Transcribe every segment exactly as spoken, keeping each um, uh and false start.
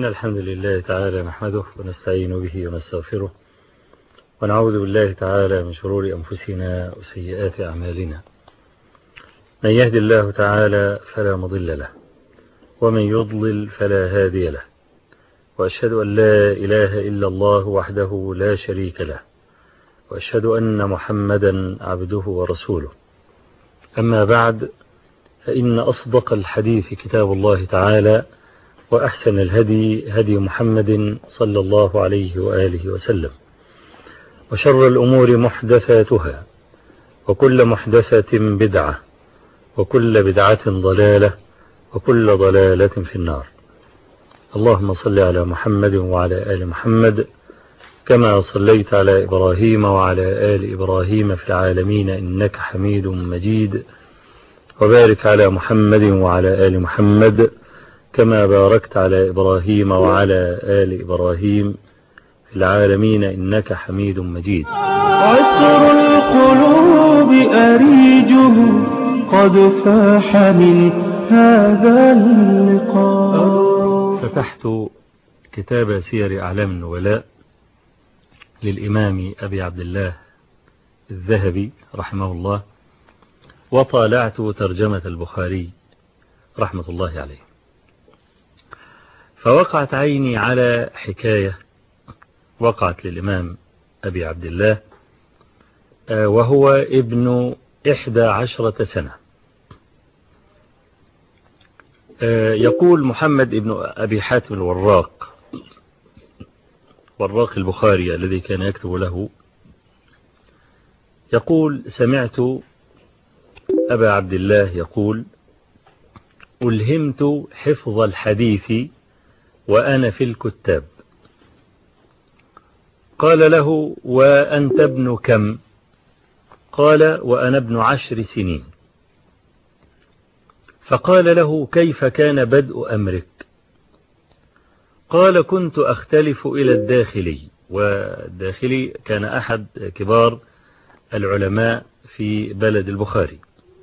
إن الحمد لله تعالى نحمده ونستعين به ونستغفره ونعوذ بالله تعالى من شرور أنفسنا وسيئات أعمالنا. من يهد الله تعالى فلا مضل له ومن يضلل فلا هادي له، وأشهد أن لا إله إلا الله وحده لا شريك له، وأشهد أن محمدا عبده ورسوله. أما بعد، فإن أصدق الحديث كتاب الله تعالى، وأحسن الهدي هدي محمد صلى الله عليه وآله وسلم، وشر الأمور محدثاتها، وكل محدثة بدعة، وكل بدعة ضلالة، وكل ضلالة في النار. اللهم صل على محمد وعلى آل محمد كما صليت على إبراهيم وعلى آل إبراهيم في العالمين إنك حميد مجيد، وبارك على محمد وعلى آل محمد كما باركت على إبراهيم وعلى آل إبراهيم في العالمين إنك حميد مجيد. عطر القلوب أريجه قد فاح من هذا اللقاء. فتحت كتاب سير أعلام النبلاء للإمام أبي عبد الله الذهبي رحمه الله، وطالعت ترجمة البخاري رحمة الله عليه، فوقعت عيني على حكاية وقعت للإمام أبي عبد الله، وهو ابن إحدى عشرة سنة. يقول محمد ابن أبي حاتم الوراق، وراق البخاري الذي كان يكتب له، يقول: سمعت أبا عبد الله يقول: ألهمت حفظ الحديث وأنا في الكتاب. قال له: وأنت ابن كم؟ قال: وأنا ابن عشر سنين. فقال له: كيف كان بدء أمرك؟ قال: كنت أختلف إلى الداخلي، والداخلي كان أحد كبار العلماء في بلد البخاري.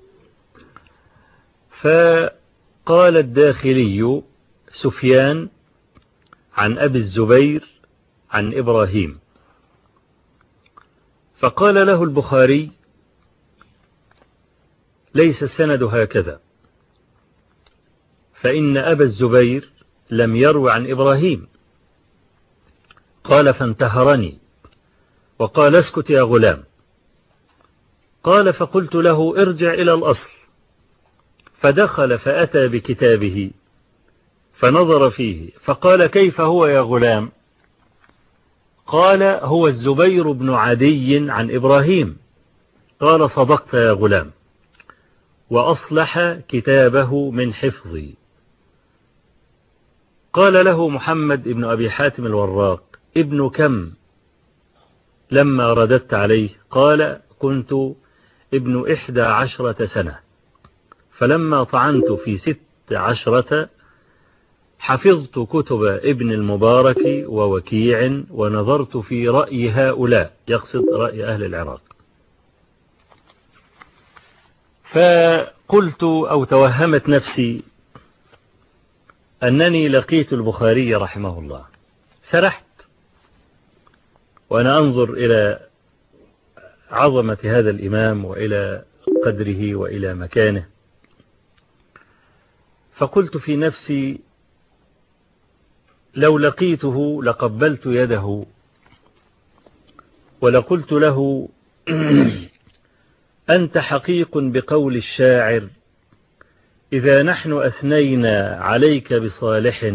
فقال الداخلي: سفيان عن أبي الزبير عن إبراهيم. فقال له البخاري: ليس السند هكذا، فإن أبا الزبير لم يروي عن إبراهيم. قال: فانتهرني وقال: اسكت يا غلام. قال: فقلت له: ارجع إلى الأصل. فدخل فأتى بكتابه فنظر فيه فقال: كيف هو يا غلام؟ قال: هو الزبير بن عدي عن إبراهيم. قال: صدقت يا غلام. وأصلح كتابه من حفظي. قال له محمد بن أبي حاتم الوراق: ابن كم لما رددت عليه؟ قال: كنت ابن إحدى عشرة سنة، فلما طعنت في ست عشرة حفظت كتب ابن المبارك ووكيع ونظرت في رأي هؤلاء، يقصد رأي أهل العراق. فقلت أو توهمت نفسي أنني لقيت البخاري رحمه الله. سرحت وأنا أنظر إلى عظمة هذا الإمام وإلى قدره وإلى مكانه، فقلت في نفسي: لو لقيته لقبلت يده ولقلت له: أنت حقيق بقول الشاعر: إذا نحن أثنينا عليك بصالح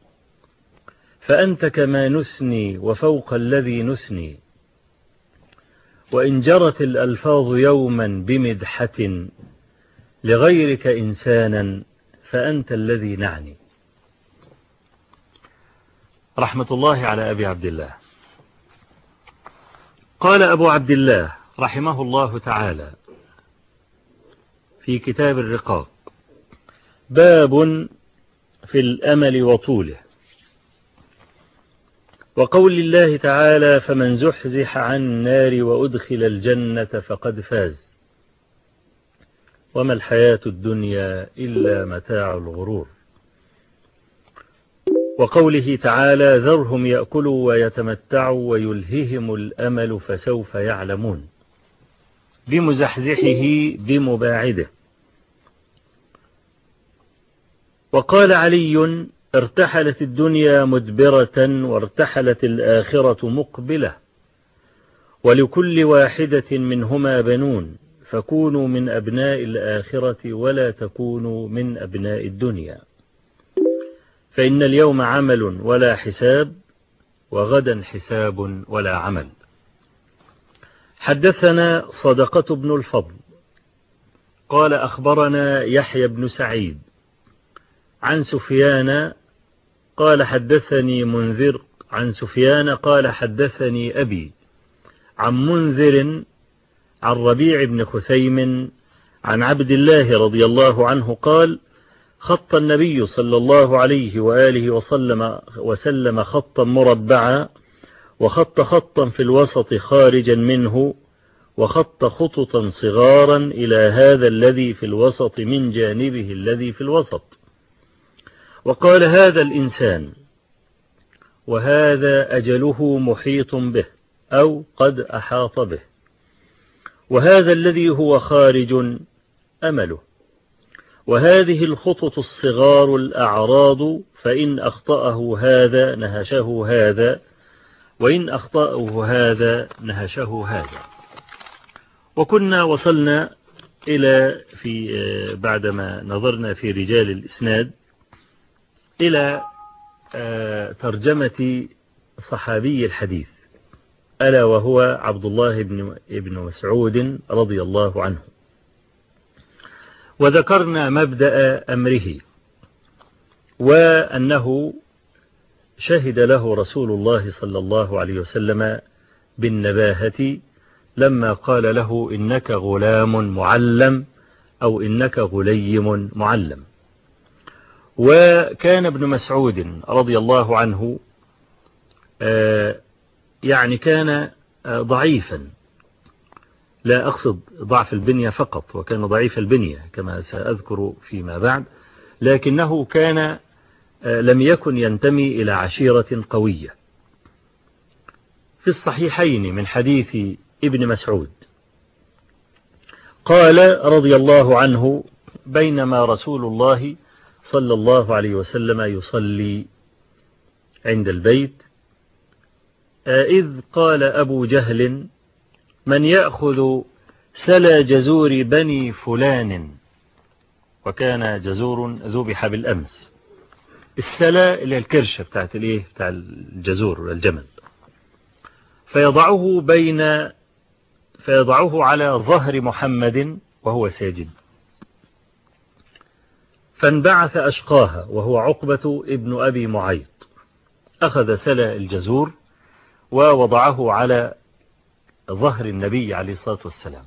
فأنت كما نسني وفوق الذي نسني، وإن جرت الألفاظ يوما بمدحة لغيرك إنسانا فأنت الذي نعني. رحمة الله على أبي عبد الله. قال أبو عبد الله رحمه الله تعالى في كتاب الرقاق: باب في الأمل وطوله، وقول الله تعالى: فمن زحزح عن النار وأدخل الجنة فقد فاز، وما الحياة الدنيا إلا متاع الغرور. وقوله تعالى ذرهم يأكلوا ويتمتعوا ويلههم الأمل فسوف يعلمون بمزحزحه بمباعده. وقال علي ارتحلت الدنيا مدبرة وارتحلت الآخرة مقبلة ولكل واحدة منهما بنون فكونوا من أبناء الآخرة ولا تكونوا من أبناء الدنيا فإن اليوم عمل ولا حساب وغدا حساب ولا عمل. حدثنا صدقة بن الفضل قال أخبرنا يحيى بن سعيد عن سفيان قال حدثني منذر عن سفيان قال حدثني أبي عن منذر عن ربيع بن خثيم عن عبد الله رضي الله عنه قال خط النبي صلى الله عليه وآله وسلم, وسلم خطا مربعا وخط خطا في الوسط خارجا منه وخط خططا صغارا إلى هذا الذي في الوسط من جانبه الذي في الوسط وقال هذا الإنسان وهذا أجله محيط به أو قد أحاط به وهذا الذي هو خارج أمله وهذه الخطط الصغار الأعراض فإن أخطأه هذا نهشه هذا وإن أخطأه هذا نهشه هذا. وكنا وصلنا إلى في بعدما نظرنا في رجال الإسناد إلى ترجمة صحابي الحديث ألا وهو عبد الله بن ابن مسعود رضي الله عنه. وذكرنا مبدأ أمره وأنه شهد له رسول الله صلى الله عليه وسلم بالنباهة لما قال له إنك غلام معلم أو إنك غليم معلم. وكان ابن مسعود رضي الله عنه يعني كان ضعيفا لا أقصد ضعف البنية فقط وكان ضعيف البنية كما سأذكر فيما بعد لكنه كان لم يكن ينتمي إلى عشيرة قوية. في الصحيحين من حديث ابن مسعود قال رضي الله عنه بينما رسول الله صلى الله عليه وسلم يصلي عند البيت إذ قال أبو جهل من يأخذ سلا جزور بني فلان وكان جزور ذبح بالأمس. السلا اللي الكرشة بتاعت الايه بتاع الجزور الجمل فيضعه بين فيضعه على ظهر محمد وهو ساجد فانبعث أشقاها وهو عقبة ابن أبي معيط أخذ سلا الجزور ووضعه على ظهر النبي عليه الصلاة والسلام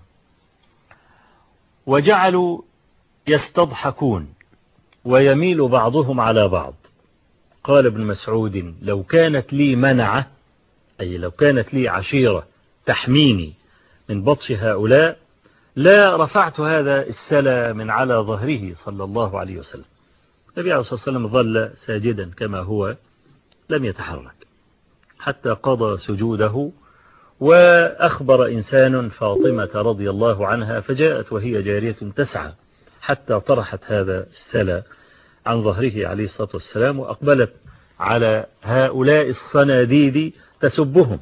وجعلوا يستضحكون ويميل بعضهم على بعض. قال ابن مسعود لو كانت لي منعة أي لو كانت لي عشيرة تحميني من بطش هؤلاء لا رفعت هذا السلا من على ظهره صلى الله عليه وسلم. النبي عليه الصلاة والسلام ظل ساجدا كما هو لم يتحرك حتى قضى سجوده. وأخبر إنسان فاطمة رضي الله عنها فجاءت وهي جارية تسعى حتى طرحت هذا السلا عن ظهره عليه الصلاة والسلام وأقبلت على هؤلاء الصناديد تسبهم.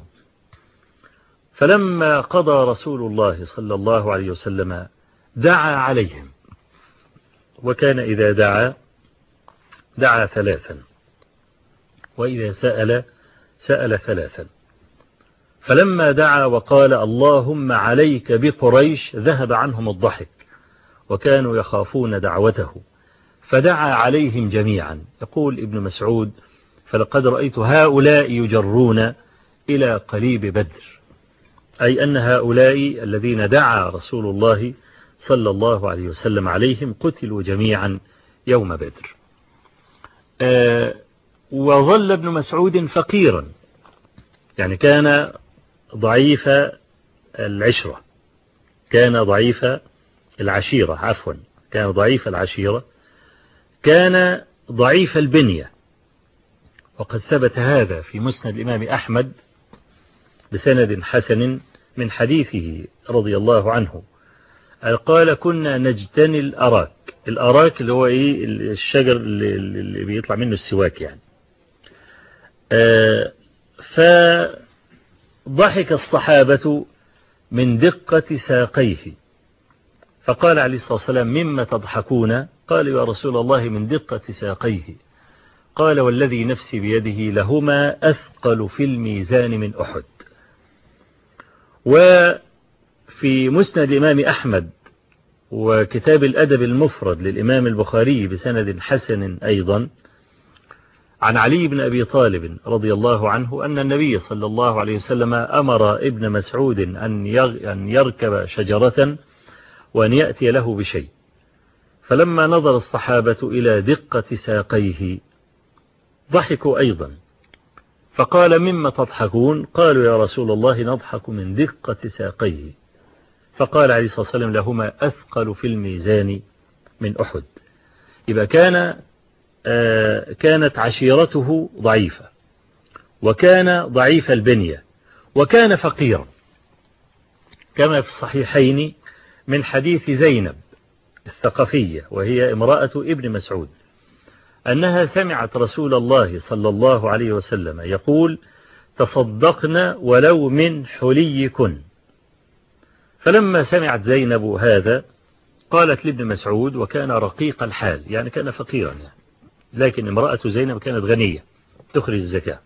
فلما قضى رسول الله صلى الله عليه وسلم دعا عليهم وكان إذا دعا دعا ثلاثا وإذا سأل سأل ثلاثا. فلما دعا وقال اللهم عليك بقريش ذهب عنهم الضحك وكانوا يخافون دعوته فدعا عليهم جميعا. يقول ابن مسعود فلقد رأيت هؤلاء يجرون إلى قليب بدر أي أن هؤلاء الذين دعا رسول الله صلى الله عليه وسلم عليهم قتلوا جميعا يوم بدر. آه وظل ابن مسعود فقيرا يعني كان ضعيف العشرة كان ضعيف العشيرة عفوا كان ضعيف العشيرة كان ضعيف البنية وقد ثبت هذا في مسند الإمام أحمد بسند حسن من حديثه رضي الله عنه قال كنا نجتني الأراك. الأراك اللي هو إيه الشجر اللي, اللي بيطلع منه السواك يعني. آه فضحك الصحابة من دقة ساقيه فقال عليه الصلاة والسلام مما تضحكون؟ قالوا يا رسول الله من دقة ساقيه. قال والذي نفسي بيده لهما أثقل في الميزان من أحد. وفي مسند الإمام أحمد وكتاب الأدب المفرد للإمام البخاري بسند حسن أيضا عن علي بن أبي طالب رضي الله عنه أن النبي صلى الله عليه وسلم أمر ابن مسعود أن يركب شجرة وأن يأتي له بشيء، فلما نظر الصحابة إلى دقة ساقيه ضحكوا أيضا، فقال مما تضحكون؟ قالوا يا رسول الله نضحك من دقة ساقيه. فقال عليه الصلاة والسلام لهما أثقل في الميزان من أحد. يبقى كان آه كانت عشيرته ضعيفة، وكان ضعيف البنية، وكان فقيرا، كما في الصحيحين من حديث زينب الثقفية وهي امرأة ابن مسعود أنها سمعت رسول الله صلى الله عليه وسلم يقول تصدقنا ولو من حليكن. فلما سمعت زينب هذا قالت لابن مسعود، وكان رقيق الحال يعني كان فقيرا يعني، لكن امرأة زينب كانت غنية تخرج الزكاة،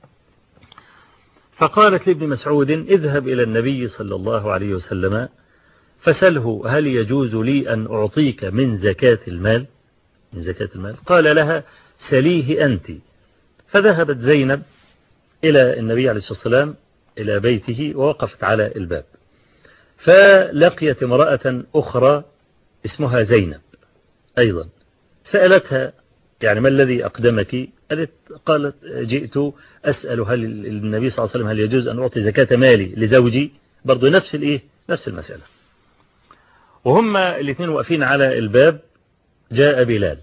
فقالت لابن مسعود اذهب إلى النبي صلى الله عليه وسلم فسله هل يجوز لي أن أعطيك من زكاة المال من زكاة المال؟ قال لها سليه أنت. فذهبت زينب إلى النبي عليه الصلاة والسلام إلى بيته ووقفت على الباب، فلقيت امرأة أخرى اسمها زينب أيضا، سألتها يعني ما الذي أقدمك؟ قالت قالت جئت أسأل هل النبي صلى الله عليه وسلم هل يجوز أن أعطي زكاة مالي لزوجي؟ برضو نفس الإيه نفس المسألة. وهم الاثنين واقفين على الباب جاء بلال،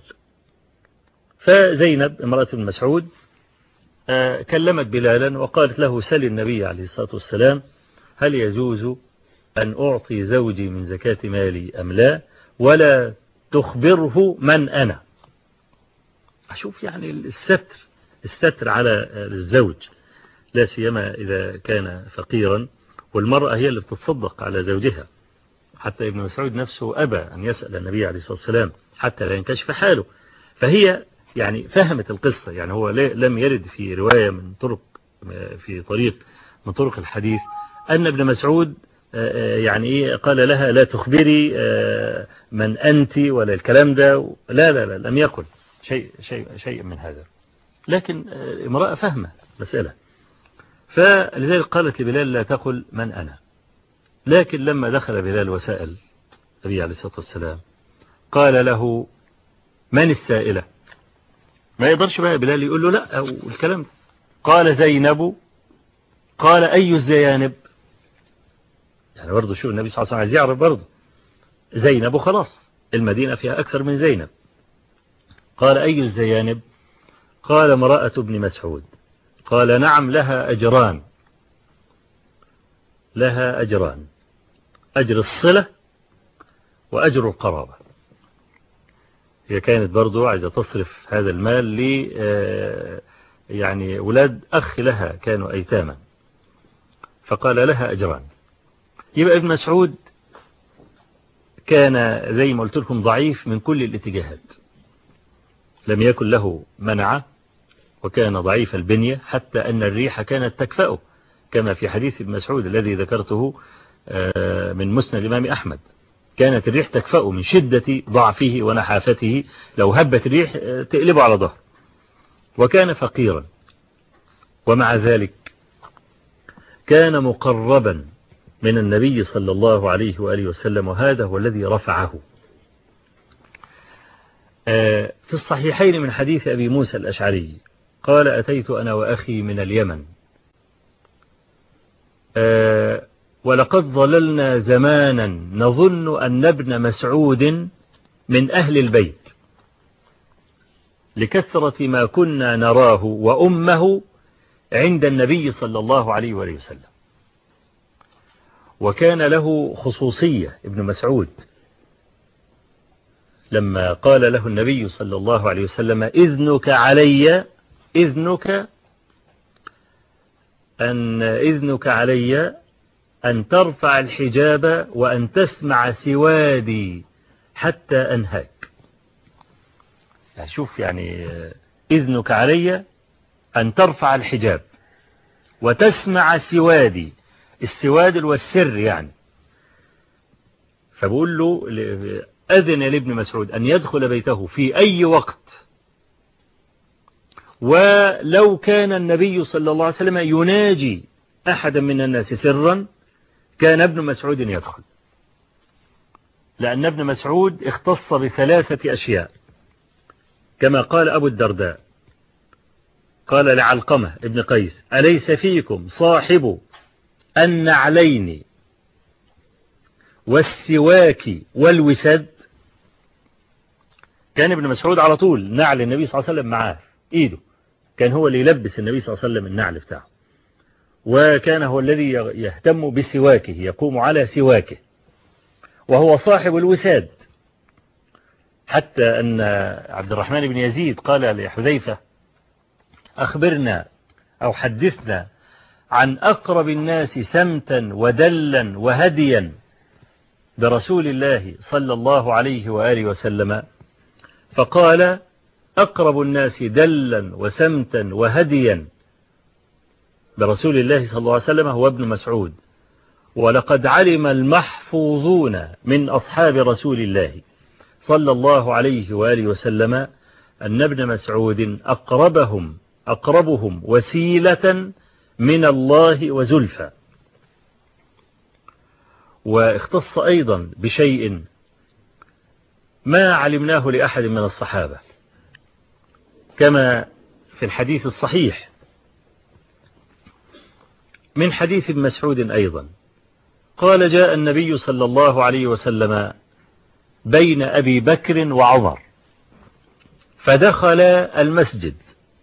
فزينب امرأة ابن مسعود كلمت بلالا وقالت له سل النبي عليه الصلاة والسلام هل يجوز أن أعطي زوجي من زكاة مالي أم لا، ولا تخبره من أنا. أشوف يعني الستر الستر على الزوج، لا سيما إذا كان فقيرا، والمرأة هي اللي بتتصدق على زوجها. حتى ابن مسعود نفسه أبى أن يسأل النبي عليه الصلاة والسلام حتى لا ينكشف حاله. فهي يعني فهمت القصة، يعني هو لم يرد في رواية من طرق في طريق من طرق الحديث أن ابن مسعود يعني إيه قال لها لا تخبري من أنت ولا الكلام ده، لا لا لا لم يقل شيء شيء شيء من هذا، لكن امرأة فهمة مسألة، فلذلك قالت لبلال لا تقل من أنا. لكن لما دخل بلال وسأل النبي عليه الصلاة والسلام قال له من السائلة؟ ما يقدرش بقى بلال يقول له لا والكلام. قال زينب. قال أي الزيانب؟ يعني برضه شو النبي صلى الله عليه وسلم عايز يعرف برضه زينب، وخلاص المدينة فيها أكثر من زينب. قال أي الزيانب؟ قال امرأة ابن مسعود. قال نعم لها أجران، لها أجران، أجر الصلة وأجر القرابة. هي كانت برضو عايزة تصرف هذا المال ل يعني ولاد أخ لها كانوا أيتاما، فقال لها أجران. يبقى ابن مسعود كان زي ما قلت لكم ضعيف من كل الاتجاهات، لم يكن له منعة، وكان ضعيف البنية حتى أن الريح كانت تكفأه كما في حديث ابن مسعود الذي ذكرته من مسند الإمام أحمد، كانت الريح تكفأه من شدة ضعفه ونحافته، لو هبت الريح تقلبه على ظهر. وكان فقيرا، ومع ذلك كان مقربا من النبي صلى الله عليه وآله وسلم، وهذا هو الذي رفعه. في الصحيحين من حديث أبي موسى الأشعري قال أتيت أنا وأخي من اليمن ولقد ظللنا زمانا نظن أن ابن مسعود من أهل البيت، لكثرة ما كنا نراه وأمه عند النبي صلى الله عليه وآله وسلم. وكان له خصوصية ابن مسعود لما قال له النبي صلى الله عليه وسلم إذنك علي إذنك أن إذنك علي أن ترفع الحجاب وأن تسمع سوادي حتى أنهاك. شوف يعني إذنك علي أن ترفع الحجاب وتسمع سوادي، السواد والسر يعني. فبقول له أذن لابن مسعود أن يدخل بيته في أي وقت، ولو كان النبي صلى الله عليه وسلم يناجي أحدا من الناس سرا كان ابن مسعود يدخل، لأن ابن مسعود اختص بثلاثة أشياء كما قال أبو الدرداء، قال لعلقمة ابن قيس: أليس فيكم صاحب النعلين والسواك والوساد؟ كان ابن مسعود على طول نعل النبي صلى الله عليه وسلم معاه إيده، كان هو اللي يلبس النبي صلى الله عليه وسلم النعل بتاعه، وكان هو الذي يهتم بسواكه، يقوم على سواكه، وهو صاحب الوساد. حتى أن عبد الرحمن بن يزيد قال لحذيفة: أخبرنا أو حدثنا عن أقرب الناس سمتا ودلا وهديا برسول الله صلى الله عليه وآله وسلم. فقال: أقرب الناس دلا وسمتا وهديا برسول الله صلى الله عليه وسلم هو ابن مسعود. ولقد علم المحفوظون من أصحاب رسول الله صلى الله عليه وآله وسلم أن ابن مسعود أقربهم أقربهم وسيلة من الله وزلفى. واختص أيضا بشيء ما علمناه لأحد من الصحابة، كما في الحديث الصحيح من حديث ابن مسعود أيضا قال: جاء النبي صلى الله عليه وسلم بين أبي بكر وعمر فدخل المسجد،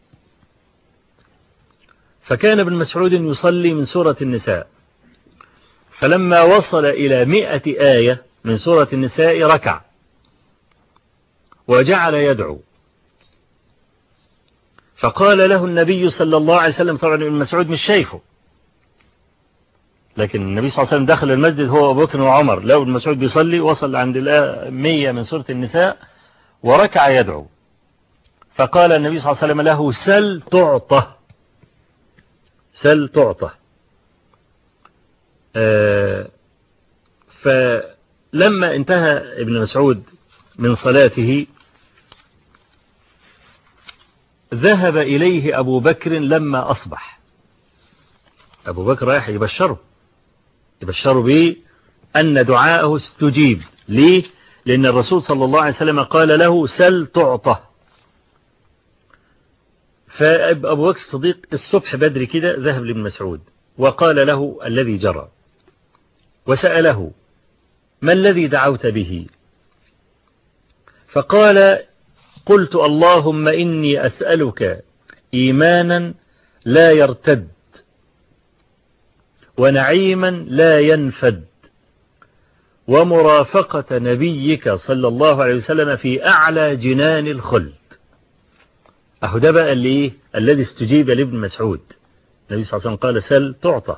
فكان ابن مسعود يصلي من سورة النساء، فلما وصل إلى مئة آية من سورة النساء ركع وجعل يدعو، فقال له النبي صلى الله عليه وسلم، طبعا ابن مسعود مش شايفه، لكن النبي صلى الله عليه وسلم دخل المسجد هو أبو بكر وعمر، لو ابن مسعود بيصلي وصل عند الآية مية من سورة النساء وركع يدعو، فقال النبي صلى الله عليه وسلم له: سل تعطى سل تعطى. آه فلما انتهى ابن مسعود من صلاته ذهب إليه أبو بكر لما أصبح. أبو بكر رايح يبشره يبشره به أن دعاءه استجيب. ليه؟ لأن الرسول صلى الله عليه وسلم قال له: سل تعطى. فأبو بكر الصديق الصبح بدري كده ذهب لابن مسعود وقال له الذي جرى، وسأله: ما الذي دعوت به؟ فقال: قلت اللهم إني أسألك إيمانا لا يرتد، ونعيما لا ينفد، ومرافقة نبيك صلى الله عليه وسلم في أعلى جنان الخلد. أهو ده بقى اللي إيه؟ الذي استجيب لابن مسعود. النبي صلى الله عليه وسلم قال: سل تعطى.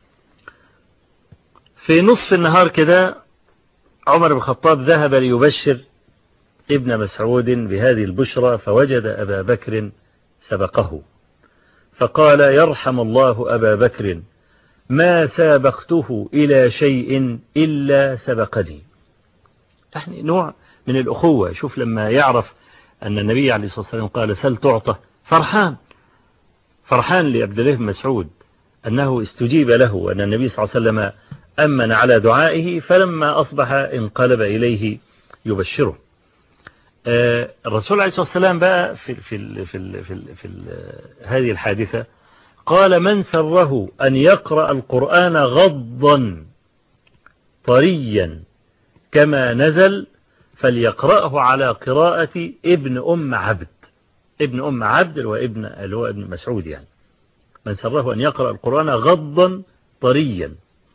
في نصف النهار كده عمر بن الخطاب ذهب ليبشر ابن مسعود بهذه البشرى، فوجد أبا بكر سبقه، فقال: يرحم الله أبا بكر، ما سابقته إلى شيء إلا سبقني. يعني نوع من الأخوة. شوف لما يعرف أن النبي عليه الصلاة والسلام قال: سل تعطى، فرحان فرحان لعبد الله بن مسعود أنه استجيب له، وأن النبي صلى الله عليه وسلم أمن على دعائه، فلما أصبح انقلب إليه يبشره. آه الرسول عليه الصلاة والسلام بقى في, في, في, في, في هذه الحادثة قال: من سره أن يقرأ القرآن غضا طريا كما نزل فليقرأه على قراءة ابن أم عبد. ابن أم عبد وابن اللي هو ابن مسعود يعني، من سره أن يقرأ القرآن غضا طريا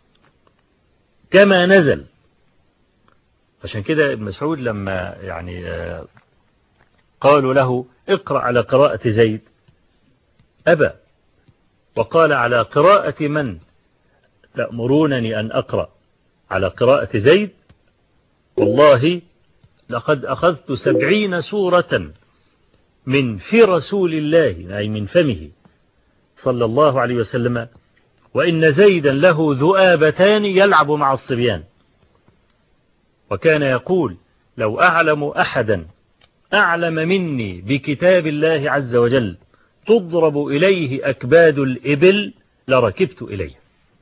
كما نزل. عشان كده ابن مسعود لما يعني قالوا له اقرأ على قراءة زيد أبى، وقال على قراءة من تأمرونني أن أقرأ على قراءة زيد؟ والله لقد أخذت سبعين سورة من في رسول الله، أي من فمه صلى الله عليه وسلم، وإن زيدا له ذؤابتان يلعب مع الصبيان. وكان يقول لو أعلم أحدا أعلم مني بكتاب الله عز وجل تضرب إليه أكباد الإبل لركبت إليه.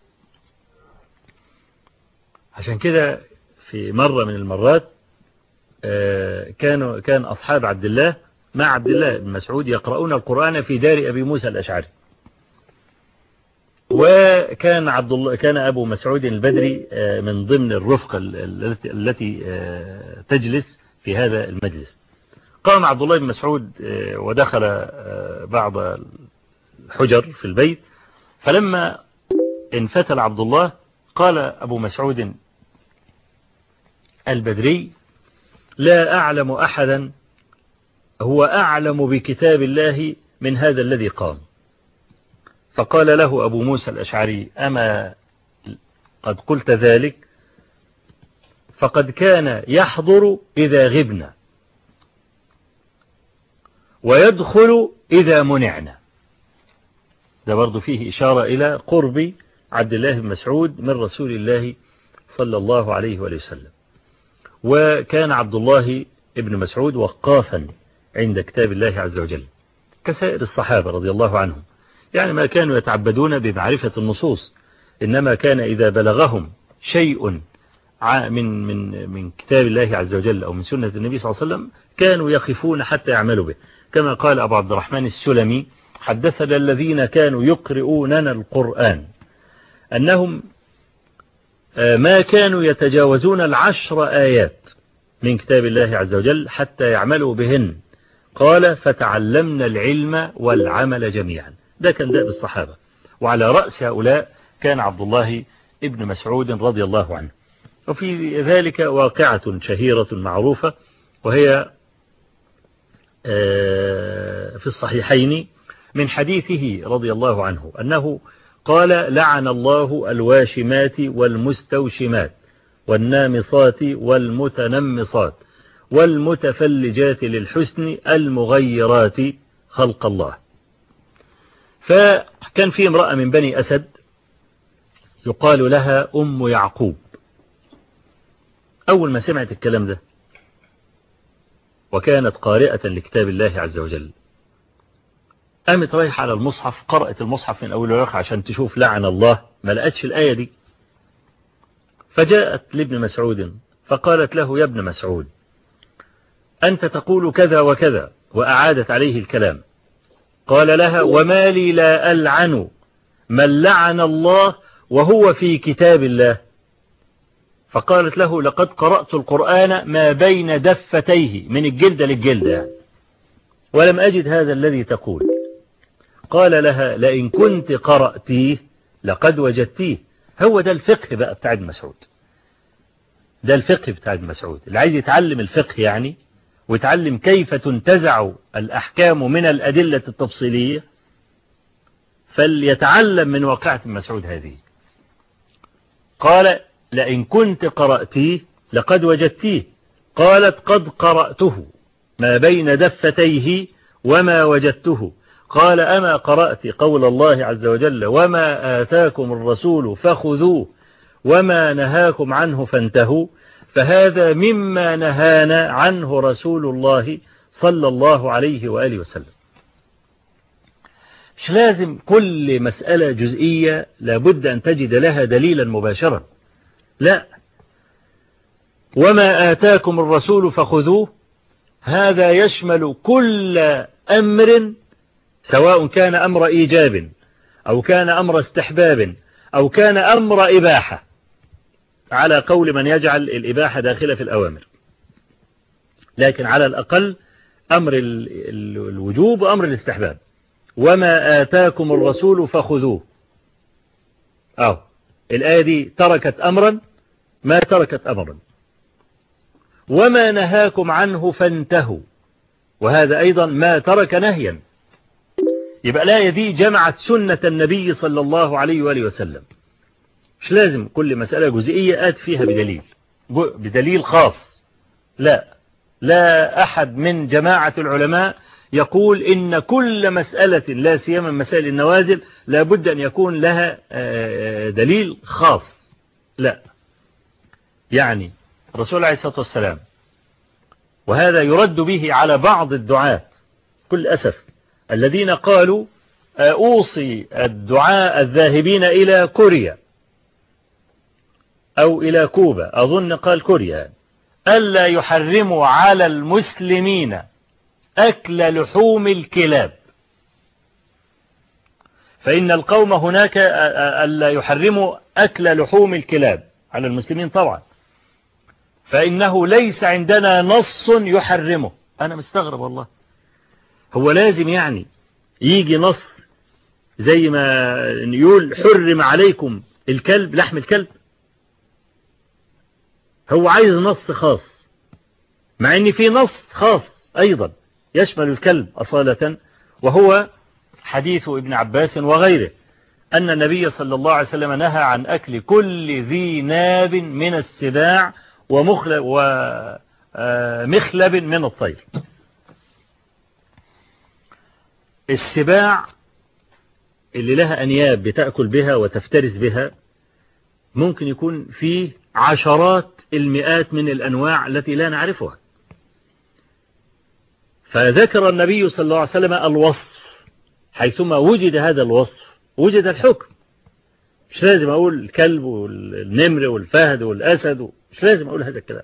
عشان كده في مرة من المرات كانوا كان أصحاب عبد الله مع عبد الله بن مسعود يقرؤون القرآن في دار أبي موسى الأشعري، وكان عبد الله كان أبو مسعود البدري من ضمن الرفقة التي تجلس في هذا المجلس. قام عبد الله بن مسعود ودخل بعض الحجر في البيت، فلما انفتل عبد الله قال أبو مسعود البدري لا أعلم أحدا هو أعلم بكتاب الله من هذا الذي قام. فقال له أبو موسى الأشعري أما قد قلت ذلك؟ فقد كان يحضر إذا غبنا ويدخل إذا منعنا. ده برضو فيه إشارة إلى قرب عبد الله بن مسعود من رسول الله صلى الله عليه وآله وسلم. وكان عبد الله ابن مسعود وقافا عند كتاب الله عز وجل كسائر الصحابة رضي الله عنهم، يعني ما كانوا يتعبدون بمعرفة النصوص، إنما كان إذا بلغهم شيء من من من كتاب الله عز وجل أو من سنة النبي صلى الله عليه وسلم كانوا يقفون حتى يعملوا به، كما قال أبو عبد الرحمن السلمي حدثنا الذين كانوا يقرؤوننا القرآن أنهم ما كانوا يتجاوزون العشر آيات من كتاب الله عز وجل حتى يعملوا بهن، قال فتعلمنا العلم والعمل جميعا. ده كان دأب الصحابة، وعلى رأس هؤلاء كان عبد الله ابن مسعود رضي الله عنه. وفي ذلك واقعة شهيرة معروفة، وهي في الصحيحين من حديثه رضي الله عنه أنه قال لعن الله الواشمات والمستوشمات والنامصات والمتنمصات والمتفلجات للحسن المغيرات خلق الله. فكان في امرأة من بني أسد يقال لها أم يعقوب، أول ما سمعت الكلام ده وكانت قارئة لكتاب الله عز وجل قامت رايحة على المصحف، قرأت المصحف من أول ورقة عشان تشوف لعن الله، ما لقتش الآية دي. فجاءت لابن مسعود فقالت له يا ابن مسعود أنت تقول كذا وكذا، وأعادت عليه الكلام. قال لها وما لي لا ألعن من لعن الله وهو في كتاب الله. فقالت له لقد قرأت القرآن ما بين دفتيه، من الجلد للجلد يعني، ولم أجد هذا الذي تقول. قال لها لئن كنت قرأتيه لقد وجدتيه. هو ده الفقه بقى بتاع ابن مسعود، ده الفقه بتاع ابن مسعود. اللي عايز يتعلم الفقه يعني ويتعلم كيف تنتزع الأحكام من الأدلة التفصيلية فليتعلم من واقعة ابن مسعود هذه. قال لئن كنت قرأتيه لقد وجدتيه. قالت قد قرأته ما بين دفتيه وما وجدته. قال أما قرأت قول الله عز وجل وما آتاكم الرسول فخذوه وما نهاكم عنه فانتهوا، فهذا مما نهانا عنه رسول الله صلى الله عليه وآله وسلم. مش لازم كل مسألة جزئية لابد أن تجد لها دليلا مباشرا، لا، وما آتاكم الرسول فخذوه هذا يشمل كل أمر، سواء كان أمر إيجاب أو كان أمر استحباب أو كان أمر إباحة، على قول من يجعل الإباحة داخلة في الأوامر، لكن على الأقل أمر الوجوب وأمر الاستحباب. وما آتاكم الرسول فخذوه. أو الآية دي تركت أمرا ما تركت أمرا. وما نهاكم عنه فانتهوا، وهذا أيضا ما ترك نهيا. يبقى الآية دي جمعت سنة النبي صلى الله عليه وآله وسلم. مش لازم كل مسألة جزئية آت فيها بدليل بدليل خاص. لا لا أحد من جماعة العلماء يقول إن كل مسألة لا سيما مسائل النوازل لابد أن يكون لها دليل خاص. لا، يعني الرسول عليه الصلاة والسلام، وهذا يرد به على بعض الدعاة كل أسف الذين قالوا أوصي الدعاء الذاهبين إلى كوريا أو إلى كوبا، أظن قال كوريا، ألا يحرموا على المسلمين أكل لحوم الكلاب، فإن القوم هناك ألا يحرموا أكل لحوم الكلاب على المسلمين طبعا، فإنه ليس عندنا نص يحرمه. أنا مستغرب والله، هو لازم يعني يجي نص زي ما يقول حرم عليكم الكلب لحم الكلب؟ هو عايز نص خاص، مع ان في نص خاص ايضا يشمل الكلب اصالة، وهو حديث ابن عباس وغيره ان النبي صلى الله عليه وسلم نهى عن اكل كل ذي ناب من السباع ومخلب ومخلب من الطير. السباع اللي لها انياب بتأكل بها وتفترس بها ممكن يكون فيه عشرات المئات من الأنواع التي لا نعرفها. فذكر النبي صلى الله عليه وسلم الوصف، حيثما وجد هذا الوصف وجد الحكم. مش لازم أقول الكلب والنمر والفهد والأسد، مش لازم أقول هذا الكلام.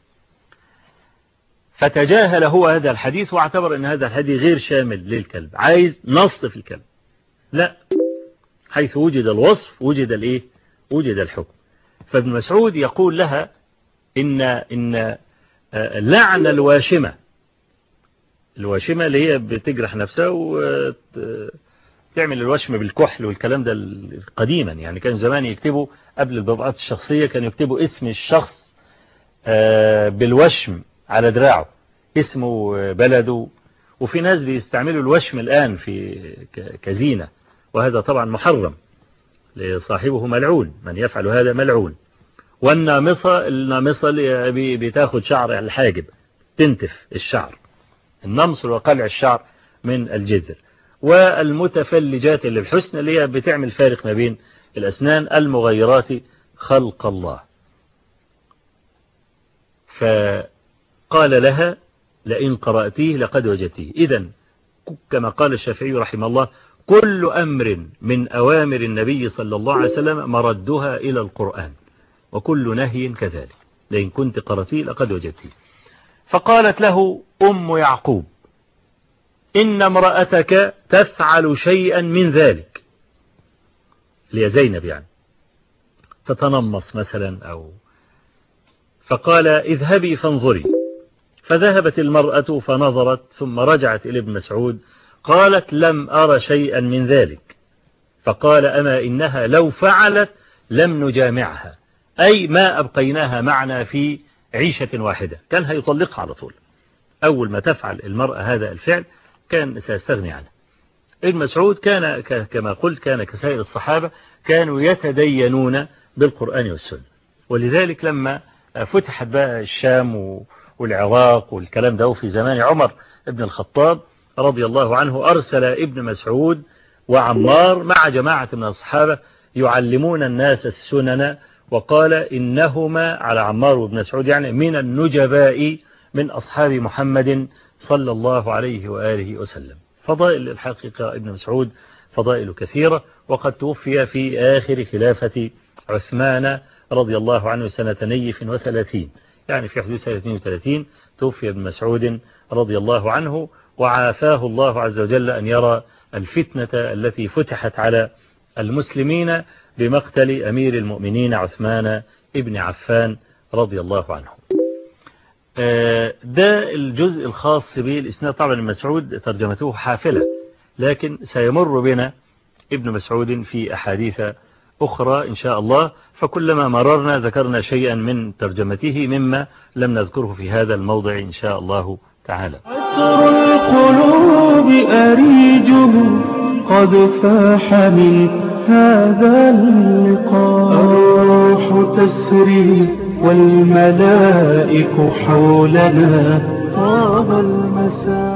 فتجاهل هو هذا الحديث واعتبر أن هذا الحديث غير شامل للكلب، عايز نص في الكلب. لا، حيث وجد الوصف وجد الإيه؟ وجد الحكم. فابن مسعود يقول لها إن إن لعن الواشمة، الواشمة اللي هي بتجرح نفسها وتعمل الوشم بالكحل والكلام ده قديما، يعني كان زمان يكتبوا قبل البضاعات الشخصية كانوا يكتبوا اسم الشخص بالوشم على دراعه، اسمه بلده، وفي ناس بيستعملوا الوشم الآن في كزينة، وهذا طبعا محرم، صاحبه ملعون، من يفعل هذا ملعون. والنامصة، النامصة اللي بتاخد شعر الحاجب تنتف الشعر، النمص وقلع الشعر من الجذر. والمتفلجات اللي الحسن اللي هي بتعمل فارق ما بين الأسنان، المغيرات خلق الله. فقال لها لئن قرأتيه لقد وجدتيه. إذن كما قال الشافعي رحمه الله كل أمر من أوامر النبي صلى الله عليه وسلم مردها إلى القرآن، وكل نهي كذلك، لئن كنت قرأتيه لقد وجدتيه. فقالت له أم يعقوب إن امرأتك تفعل شيئا من ذلك، لي زينب يعني، تتنمص مثلا أو. فقال اذهبي فانظري. فذهبت المرأة فنظرت ثم رجعت إلى ابن مسعود قالت لم أرى شيئا من ذلك. فقال أما إنها لو فعلت لم نجامعها، أي ما أبقيناها معنا في عيشة واحدة، كان هيطلقها على طول. أول ما تفعل المرأة هذا الفعل كان سيستغني عنه. ابن مسعود كان كما قلت كان كسائر الصحابة كانوا يتدينون بالقرآن والسنة، ولذلك لما فتحت بقى الشام والعراق والكلام ده في زمان عمر ابن الخطاب رضي الله عنه، أرسل ابن مسعود وعمار مع جماعة من الصحابة يعلمون الناس السنن، وقال إنهما على عمار وابن مسعود يعني من النجباء من أصحاب محمد صلى الله عليه وآله وسلم. فضائل الحقيقة ابن مسعود فضائل كثيرة، وقد توفي في آخر خلافة عثمان رضي الله عنه سنة نيف وثلاثين، يعني في حدود سنة اثنين وثلاثين توفي ابن مسعود رضي الله عنه، وعافاه الله عز وجل أن يرى الفتنة التي فتحت على المسلمين بمقتل أمير المؤمنين عثمان ابن عفان رضي الله عنه. ده الجزء الخاص بالإسناد. طبعا المسعود ترجمته حافلة، لكن سيمر بنا ابن مسعود في أحاديث أخرى إن شاء الله، فكلما مررنا ذكرنا شيئا من ترجمته مما لم نذكره في هذا الموضع إن شاء الله تعالى. عطر القلوب أريجه قد فاح من هذا اللقاء، الروح تسري والملائك حولنا طاب المساء.